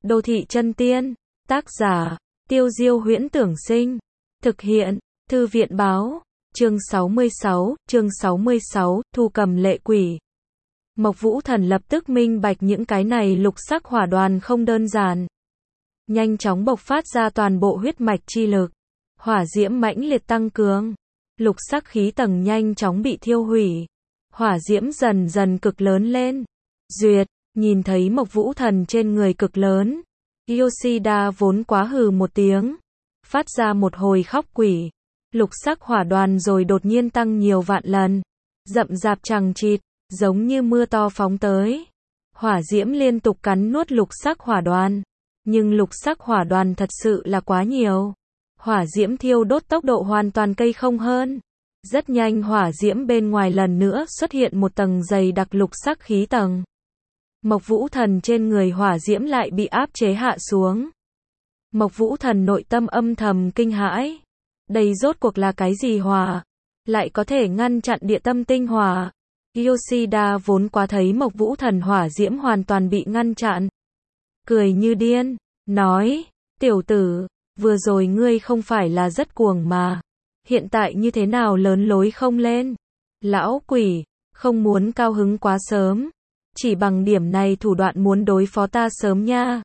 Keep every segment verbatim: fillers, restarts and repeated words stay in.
Đô thị chân tiên. Tác giả, Tiêu Diêu Huyễn Tưởng Sinh. Thực hiện, Thư viện báo. Chương sáu mươi sáu, chương sáu mươi sáu, Thu Cầm Lệ Quỷ. Mộc Vũ Thần lập tức minh bạch những cái này lục sắc hỏa đoàn không đơn giản. Nhanh chóng bộc phát ra toàn bộ huyết mạch chi lực. Hỏa diễm mãnh liệt tăng cường. Lục sắc khí tầng nhanh chóng bị thiêu hủy. Hỏa diễm dần dần cực lớn lên. Duyệt, nhìn thấy Mộc Vũ Thần trên người cực lớn. Yoshida vốn quá hừ một tiếng. Phát ra một hồi khóc quỷ. Lục sắc hỏa đoàn rồi đột nhiên tăng nhiều vạn lần. Rậm rạp chằng chịt, giống như mưa to phóng tới. Hỏa diễm liên tục cắn nuốt lục sắc hỏa đoàn. Nhưng lục sắc hỏa đoàn thật sự là quá nhiều. Hỏa diễm thiêu đốt tốc độ hoàn toàn cây không hơn. Rất nhanh hỏa diễm bên ngoài lần nữa xuất hiện một tầng dày đặc lục sắc khí tầng. Mộc Vũ Thần trên người hỏa diễm lại bị áp chế hạ xuống. Mộc Vũ Thần nội tâm âm thầm kinh hãi. Đây rốt cuộc là cái gì hỏa? Lại có thể ngăn chặn địa tâm tinh hỏa. Yoshida vốn quá thấy Mộc Vũ Thần hỏa diễm hoàn toàn bị ngăn chặn. Cười như điên, nói, tiểu tử, vừa rồi ngươi không phải là rất cuồng mà. Hiện tại như thế nào lớn lối không lên? Lão quỷ, không muốn cao hứng quá sớm. Chỉ bằng điểm này thủ đoạn muốn đối phó ta sớm nha.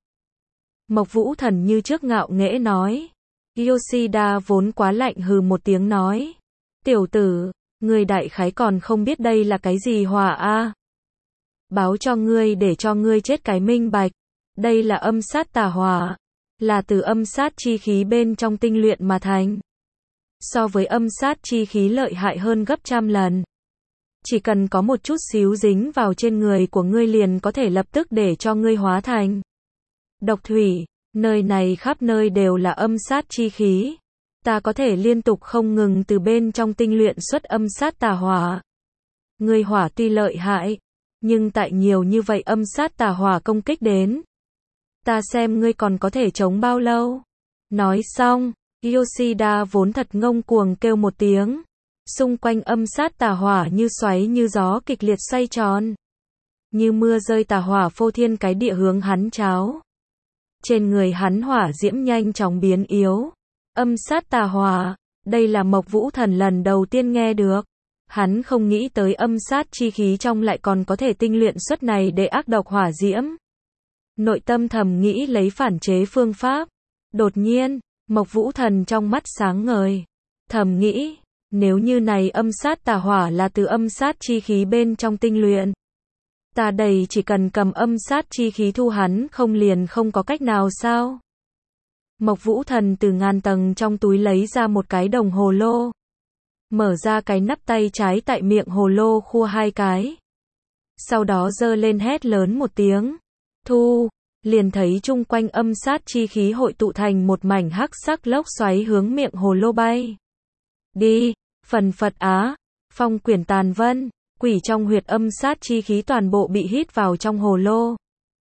Mộc Vũ Thần như trước ngạo nghễ nói. Yoshida vốn quá lạnh hừ một tiếng nói. Tiểu tử, ngươi đại khái còn không biết đây là cái gì hỏa a? Báo cho ngươi để cho ngươi chết cái minh bạch. Đây là âm sát tà hỏa. Là từ âm sát chi khí bên trong tinh luyện mà thành. So với âm sát chi khí lợi hại hơn gấp trăm lần. Chỉ cần có một chút xíu dính vào trên người của ngươi liền có thể lập tức để cho ngươi hóa thành độc thủy. Nơi này khắp nơi đều là âm sát chi khí. Ta có thể liên tục không ngừng từ bên trong tinh luyện xuất âm sát tà hỏa. Ngươi hỏa tuy lợi hại, nhưng tại nhiều như vậy âm sát tà hỏa công kích đến. Ta xem ngươi còn có thể chống bao lâu. Nói xong, Yoshida vốn thật ngông cuồng kêu một tiếng. Xung quanh âm sát tà hỏa như xoáy như gió kịch liệt xoay tròn. Như mưa rơi tà hỏa phô thiên cái địa hướng hắn cháo. Trên người hắn hỏa diễm nhanh chóng biến yếu. Âm sát tà hỏa, đây là Mộc Vũ Thần lần đầu tiên nghe được. Hắn không nghĩ tới âm sát chi khí trong lại còn có thể tinh luyện xuất này để ác độc hỏa diễm. Nội tâm thầm nghĩ lấy phản chế phương pháp. Đột nhiên, Mộc Vũ Thần trong mắt sáng ngời. Thầm nghĩ, nếu như này âm sát tà hỏa là từ âm sát chi khí bên trong tinh luyện. Ta đây chỉ cần cầm âm sát chi khí thu hắn không liền không có cách nào sao? Mộc Vũ Thần từ ngàn tầng trong túi lấy ra một cái đồng hồ lô. Mở ra cái nắp tay trái tại miệng hồ lô khua hai cái. Sau đó giơ lên hét lớn một tiếng. Thu, liền thấy chung quanh âm sát chi khí hội tụ thành một mảnh hắc sắc lốc xoáy hướng miệng hồ lô bay. Đi, phần phật á, phong quyển tàn vân, quỷ trong huyệt âm sát chi khí toàn bộ bị hít vào trong hồ lô.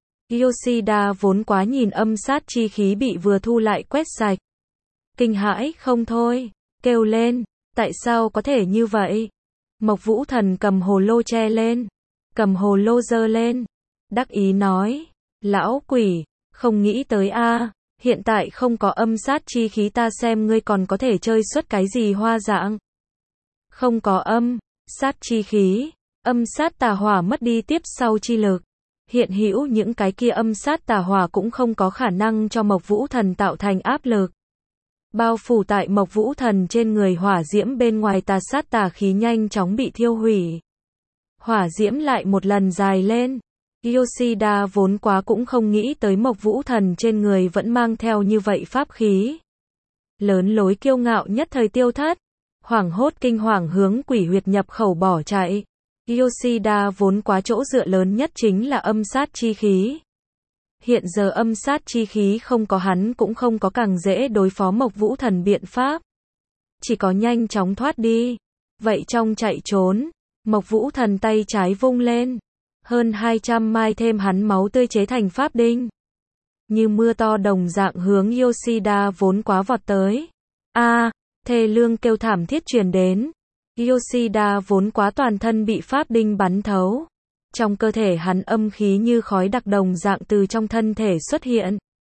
Yoshida vốn quá nhìn âm sát chi khí bị vừa thu lại quét sạch. Kinh hãi không thôi, kêu lên, tại sao có thể như vậy? Mộc Vũ Thần cầm hồ lô che lên, cầm hồ lô giơ lên, đắc ý nói, lão quỷ, không nghĩ tới a, hiện tại không có âm sát chi khí ta xem ngươi còn có thể chơi xuất cái gì hoa dạng. Không có âm sát chi khí, âm sát tà hỏa mất đi tiếp sau chi lực. Hiện hữu những cái kia âm sát tà hỏa cũng không có khả năng cho Mộc Vũ Thần tạo thành áp lực. Bao phủ tại Mộc Vũ Thần trên người hỏa diễm bên ngoài tà sát tà khí nhanh chóng bị thiêu hủy. Hỏa diễm lại một lần dài lên. Yoshida vốn quá cũng không nghĩ tới Mộc Vũ Thần trên người vẫn mang theo như vậy pháp khí. Lớn lối kiêu ngạo nhất thời tiêu thất. Hoảng hốt kinh hoàng hướng quỷ huyệt nhập khẩu bỏ chạy. Yoshida vốn quá chỗ dựa lớn nhất chính là âm sát chi khí. Hiện giờ âm sát chi khí không có hắn cũng không có càng dễ đối phó Mộc Vũ Thần biện pháp. Chỉ có nhanh chóng thoát đi. Vậy trong chạy trốn, Mộc Vũ Thần tay trái vung lên. Hơn hai trăm mai thêm hắn máu tươi chế thành pháp đinh. Như mưa to đồng dạng hướng Yoshida vốn quá vọt tới. A, thê lương kêu thảm thiết truyền đến. Yoshida vốn quá toàn thân bị pháp đinh bắn thấu. Trong cơ thể hắn âm khí như khói đặc đồng dạng từ trong thân thể xuất hiện.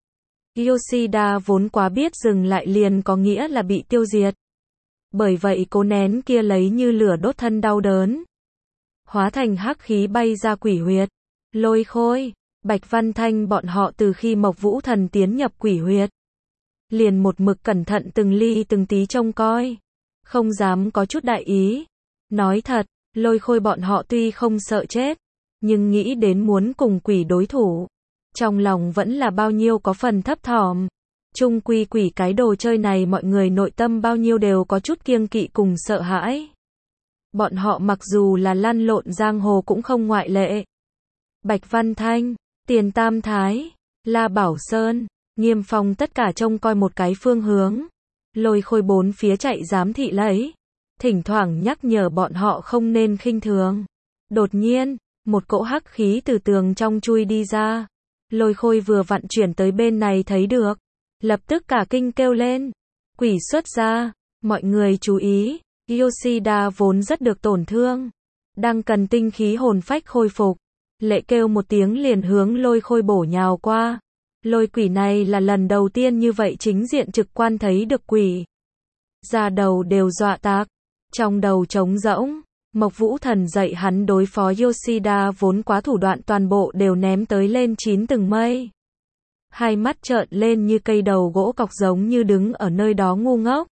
Yoshida vốn quá biết dừng lại liền có nghĩa là bị tiêu diệt. Bởi vậy cố nén kia lấy như lửa đốt thân đau đớn. Hóa thành hắc khí bay ra quỷ huyệt. Lôi Khôi, Bạch Văn Thanh bọn họ từ khi Mộc Vũ Thần tiến nhập quỷ huyệt. Liền một mực cẩn thận từng ly từng tí trông coi. Không dám có chút đại ý. Nói thật, Lôi Khôi bọn họ tuy không sợ chết. Nhưng nghĩ đến muốn cùng quỷ đối thủ. Trong lòng vẫn là bao nhiêu có phần thấp thỏm. Chung quy quỷ cái đồ chơi này mọi người nội tâm bao nhiêu đều có chút kiêng kỵ cùng sợ hãi. Bọn họ mặc dù là lăn lộn giang hồ cũng không ngoại lệ. Bạch Văn Thanh, Tiền Tam Thái, La Bảo Sơn, Nghiêm Phong tất cả trông coi một cái phương hướng. Lôi Khôi bốn phía chạy giám thị lấy. Thỉnh thoảng nhắc nhở bọn họ không nên khinh thường. Đột nhiên, một cỗ hắc khí từ tường trong chui đi ra. Lôi Khôi vừa vặn chuyển tới bên này thấy được. Lập tức cả kinh kêu lên. Quỷ xuất ra, mọi người chú ý. Yoshida vốn rất được tổn thương. Đang cần tinh khí hồn phách khôi phục. Lệ kêu một tiếng liền hướng Lôi Khôi bổ nhào qua. Lôi quỷ này là lần đầu tiên như vậy chính diện trực quan thấy được quỷ. Da đầu đều dọa tạc. Trong đầu trống rỗng. Mộc Vũ Thần dạy hắn đối phó Yoshida vốn quá thủ đoạn toàn bộ đều ném tới lên chín tầng mây. Hai mắt trợn lên như cây đầu gỗ cọc giống như đứng ở nơi đó ngu ngốc.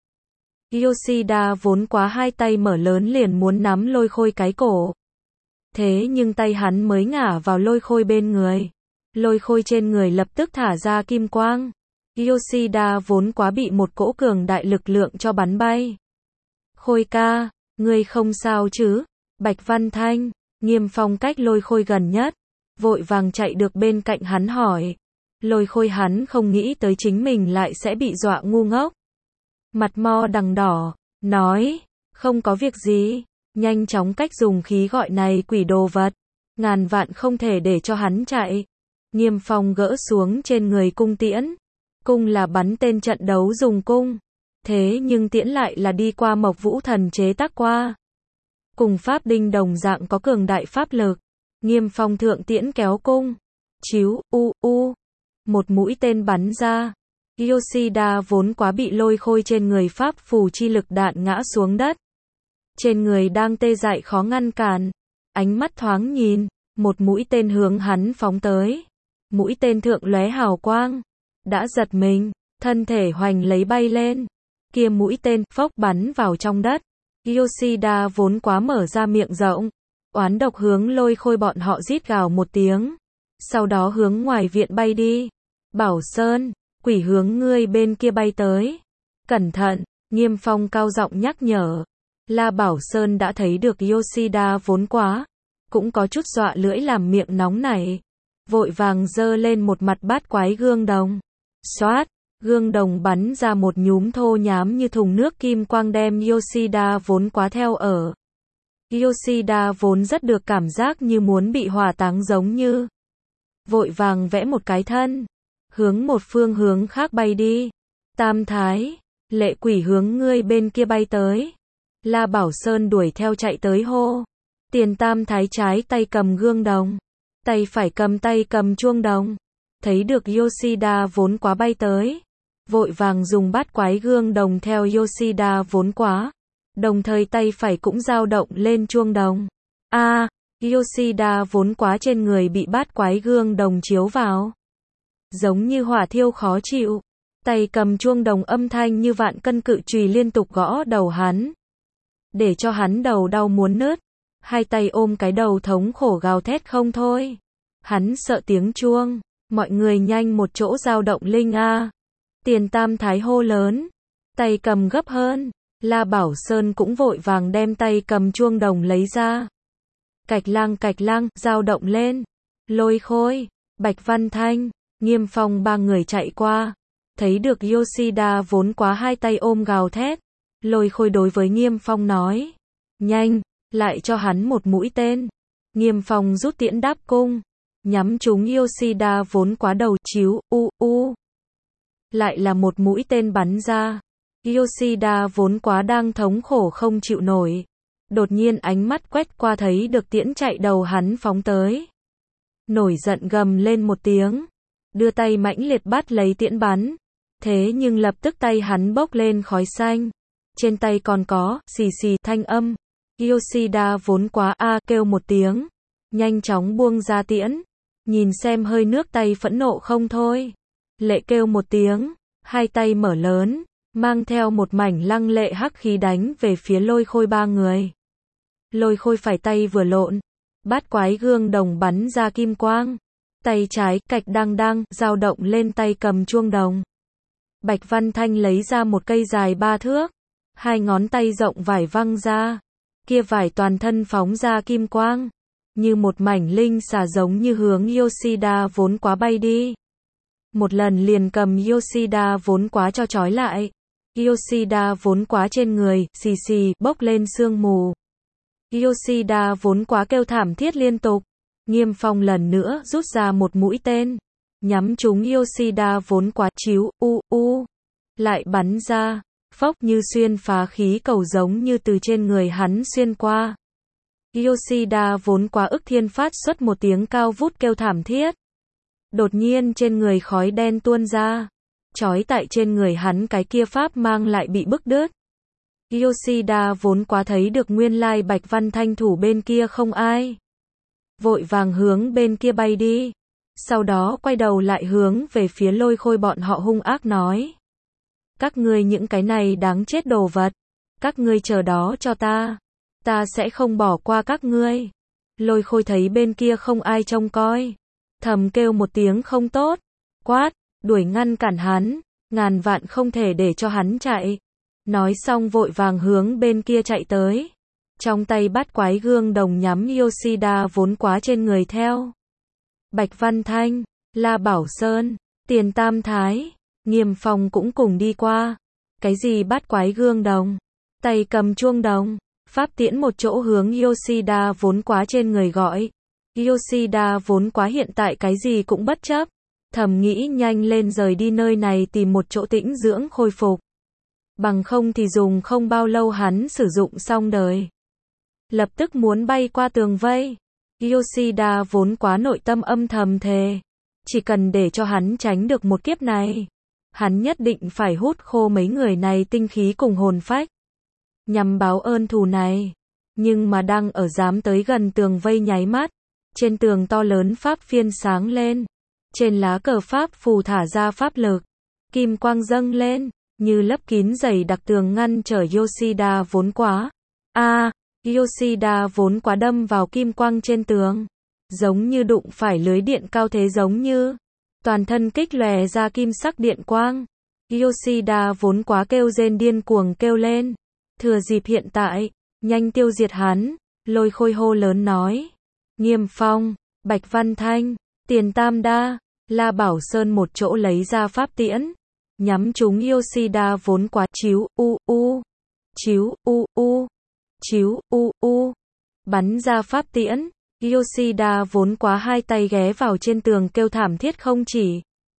Yoshida vốn quá hai tay mở lớn liền muốn nắm Lôi Khôi cái cổ. Thế nhưng tay hắn mới ngả vào Lôi Khôi bên người. Lôi Khôi trên người lập tức thả ra kim quang. Yoshida vốn quá bị một cỗ cường đại lực lượng cho bắn bay. Khôi ca, ngươi không sao chứ? Bạch Văn Thanh, Nghiêm Phong cách Lôi Khôi gần nhất. Vội vàng chạy được bên cạnh hắn hỏi. Lôi Khôi hắn không nghĩ tới chính mình lại sẽ bị dọa ngu ngốc. Mặt mo đằng đỏ, nói, không có việc gì, nhanh chóng cách dùng khí gọi này quỷ đồ vật, ngàn vạn không thể để cho hắn chạy. Nghiêm Phong gỡ xuống trên người cung tiễn, cung là bắn tên trận đấu dùng cung, thế nhưng tiễn lại là đi qua Mộc Vũ Thần chế tác qua. Cùng pháp đinh đồng dạng có cường đại pháp lực, Nghiêm Phong thượng tiễn kéo cung, chiếu, u, u, một mũi tên bắn ra. Yoshida vốn quá bị Lôi Khôi trên người pháp phù chi lực đạn ngã xuống đất. Trên người đang tê dại khó ngăn cản. Ánh mắt thoáng nhìn, một mũi tên hướng hắn phóng tới. Mũi tên thượng lóe hào quang. Đã giật mình, thân thể hoành lấy bay lên. Kia mũi tên phốc bắn vào trong đất. Yoshida vốn quá mở ra miệng rộng. Oán độc hướng Lôi Khôi bọn họ rít gào một tiếng. Sau đó hướng ngoài viện bay đi. Bảo Sơn, quỷ hướng ngươi bên kia bay tới. Cẩn thận, Nghiêm Phong cao giọng nhắc nhở. La Bảo Sơn đã thấy được Yoshida vốn quá. Cũng có chút dọa lưỡi làm miệng nóng nảy. Vội vàng giơ lên một mặt bát quái gương đồng. Xoát, gương đồng bắn ra một nhúm thô nhám như thùng nước kim quang đem Yoshida vốn quá theo ở. Yoshida vốn rất được cảm giác như muốn bị hỏa táng giống như. Vội vàng vẽ một cái thân. Hướng một phương hướng khác bay đi. Tam Thái, lệ quỷ hướng ngươi bên kia bay tới. La Bảo Sơn đuổi theo chạy tới hô. Tiền Tam Thái trái tay cầm gương đồng. Tay phải cầm tay cầm chuông đồng. Thấy được Yoshida vốn quá bay tới. Vội vàng dùng bát quái gương đồng theo Yoshida vốn quá. Đồng thời tay phải cũng dao động lên chuông đồng. A, à, Yoshida vốn quá trên người bị bát quái gương đồng chiếu vào. Giống như hỏa thiêu khó chịu. Tay cầm chuông đồng âm thanh như vạn cân cự chùy liên tục gõ đầu hắn. Để cho hắn đầu đau muốn nứt. Hai tay ôm cái đầu thống khổ gào thét không thôi. Hắn sợ tiếng chuông. Mọi người nhanh một chỗ dao động linh a. Tiền Tam Thái hô lớn. Tay cầm gấp hơn. La Bảo Sơn cũng vội vàng đem tay cầm chuông đồng lấy ra. Cạch lang cạch lang, dao động lên. Lôi Khôi, Bạch Văn Thanh, Nghiêm Phong ba người chạy qua. Thấy được Yoshida vốn quá hai tay ôm gào thét. Lôi Khôi đối với Nghiêm Phong nói. Nhanh, lại cho hắn một mũi tên. Nghiêm Phong rút tiễn đáp cung. Nhắm trúng Yoshida vốn quá đầu chiếu, u, u. Lại là một mũi tên bắn ra. Yoshida vốn quá đang thống khổ không chịu nổi. Đột nhiên ánh mắt quét qua thấy được tiễn chạy đầu hắn phóng tới. Nổi giận gầm lên một tiếng. đưa tay mãnh liệt bắt lấy tiễn bắn. Thế nhưng lập tức tay hắn bốc lên khói xanh. Trên tay còn có, xì xì, thanh âm. Yoshida vốn quá a kêu một tiếng. Nhanh chóng buông ra tiễn. Nhìn xem hơi nước tay phẫn nộ không thôi. Lệ kêu một tiếng. Hai tay mở lớn. Mang theo một mảnh lăng lệ hắc khí đánh về phía Lôi Khôi ba người. Lôi Khôi phải tay vừa lộn. Bát quái gương đồng bắn ra kim quang. Tay trái, cạch đang đang, dao động lên tay cầm chuông đồng. Bạch Văn Thanh lấy ra một cây dài ba thước. Hai ngón tay rộng vải văng ra. Kia vải toàn thân phóng ra kim quang. Như một mảnh linh xà giống như hướng Yoshida vốn quá bay đi. Một lần liền cầm Yoshida vốn quá cho trói lại. Yoshida vốn quá trên người, xì xì, bốc lên sương mù. Yoshida vốn quá kêu thảm thiết liên tục. Nghiêm Phong lần nữa rút ra một mũi tên. Nhắm trúng Yoshida vốn quá, chíu, u, u. Lại bắn ra. Phốc như xuyên phá khí cầu giống như từ trên người hắn xuyên qua. Yoshida vốn quá ức thiên phát xuất một tiếng cao vút kêu thảm thiết. Đột nhiên trên người khói đen tuôn ra. Chói tại trên người hắn cái kia pháp mang lại bị bức đứt. Yoshida vốn quá thấy được nguyên lai Bạch Văn Thanh thủ bên kia không ai. Vội vàng hướng bên kia bay đi. Sau đó quay đầu lại hướng về phía Lôi Khôi bọn họ hung ác nói. Các ngươi những cái này đáng chết đồ vật. Các ngươi chờ đó cho ta. Ta sẽ không bỏ qua các ngươi. Lôi Khôi thấy bên kia không ai trông coi. Thầm kêu một tiếng không tốt. Quát, đuổi ngăn cản hắn. Ngàn vạn không thể để cho hắn chạy. Nói xong vội vàng hướng bên kia chạy tới. Trong tay bát quái gương đồng nhắm Yoshida vốn quá trên người theo. Bạch Văn Thanh, La Bảo Sơn, Tiền Tam Thái, Nghiêm Phong cũng cùng đi qua. Cái gì bát quái gương đồng? Tay cầm chuông đồng. Pháp tiễn một chỗ hướng Yoshida vốn quá trên người gọi. Yoshida vốn quá hiện tại cái gì cũng bất chấp. Thầm nghĩ nhanh lên rời đi nơi này tìm một chỗ tĩnh dưỡng khôi phục. Bằng không thì dùng không bao lâu hắn sử dụng xong đời. Lập tức muốn bay qua tường vây. Yoshida vốn quá nội tâm âm thầm thề. Chỉ cần để cho hắn tránh được một kiếp này. Hắn nhất định phải hút khô mấy người này tinh khí cùng hồn phách. Nhằm báo ơn thù này. Nhưng mà đang ở dám tới gần tường vây nháy mắt. Trên tường to lớn pháp phiên sáng lên. Trên lá cờ pháp phù thả ra pháp lực. Kim quang dâng lên. Như lấp kín dày đặc tường ngăn trở Yoshida vốn quá. A, à, Yoshida vốn quá đâm vào kim quang trên tường. Giống như đụng phải lưới điện cao thế giống như. Toàn thân kích lòe ra kim sắc điện quang. Yoshida vốn quá kêu rên điên cuồng kêu lên. Thừa dịp hiện tại, nhanh tiêu diệt hắn. Lôi Khôi hô lớn nói. Nghiêm Phong, Bạch Văn Thanh, Tiền Tam Đa, La Bảo Sơn một chỗ lấy ra pháp tiễn. Nhắm trúng Yoshida vốn quá, chíu, u, u. Chíu, u, u. Chíu, u, u. Bắn ra pháp tiễn. Yoshida vốn quá hai tay ghé vào trên tường kêu thảm thiết không chỉ.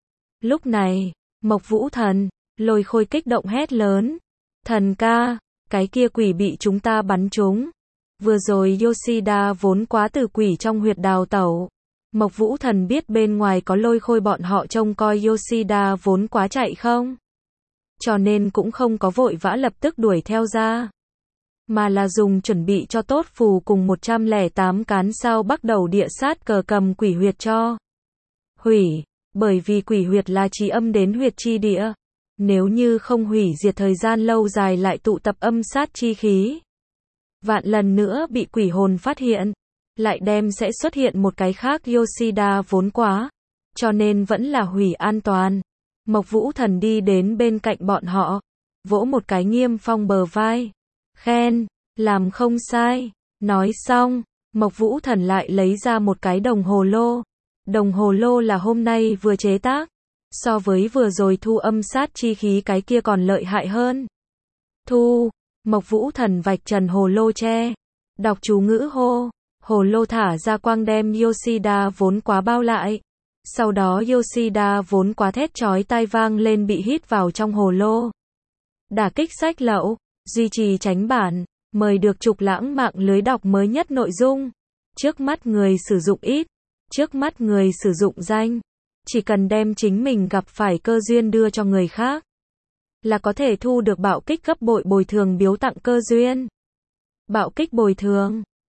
Lúc này, Mộc Vũ Thần, Lôi Khôi kích động hét lớn. Thần ca, cái kia quỷ bị chúng ta bắn trúng. Vừa rồi Yoshida vốn quá từ quỷ trong huyệt đào tẩu. Mộc Vũ Thần biết bên ngoài có Lôi Khôi bọn họ trông coi Yoshida vốn quá chạy không. Cho nên cũng không có vội vã lập tức đuổi theo ra. Mà là dùng chuẩn bị cho tốt phù cùng một trăm lẻ tám cán sao bắt đầu địa sát cờ cầm quỷ huyệt cho. Hủy, bởi vì quỷ huyệt là trí âm đến huyệt chi địa. Nếu như không hủy diệt thời gian lâu dài lại tụ tập âm sát chi khí. Vạn lần nữa bị quỷ hồn phát hiện. Lại đem sẽ xuất hiện một cái khác Yoshida vốn quá. Cho nên vẫn là hủy an toàn. Mộc Vũ Thần đi đến bên cạnh bọn họ. Vỗ một cái Nghiêm Phong bờ vai. Khen, làm không sai. Nói xong, Mộc Vũ Thần lại lấy ra một cái đồng hồ lô. Đồng hồ lô là hôm nay vừa chế tác. So với vừa rồi thu âm sát chi khí cái kia còn lợi hại hơn. Thu, Mộc Vũ Thần vạch trần hồ lô tre. Đọc chú ngữ hô. Hồ lô thả ra quang đem Yoshida vốn quá bao lại. Sau đó Yoshida vốn quá thét chói tai vang lên bị hít vào trong hồ lô. Đả kích sách lậu, duy trì tránh bản, mời được trục lãng mạng lưới đọc mới nhất nội dung. Trước mắt người sử dụng ít, trước mắt người sử dụng danh. Chỉ cần đem chính mình gặp phải cơ duyên đưa cho người khác, là có thể thu được bạo kích gấp bội bồi thường biếu tặng cơ duyên. Bạo kích bồi thường.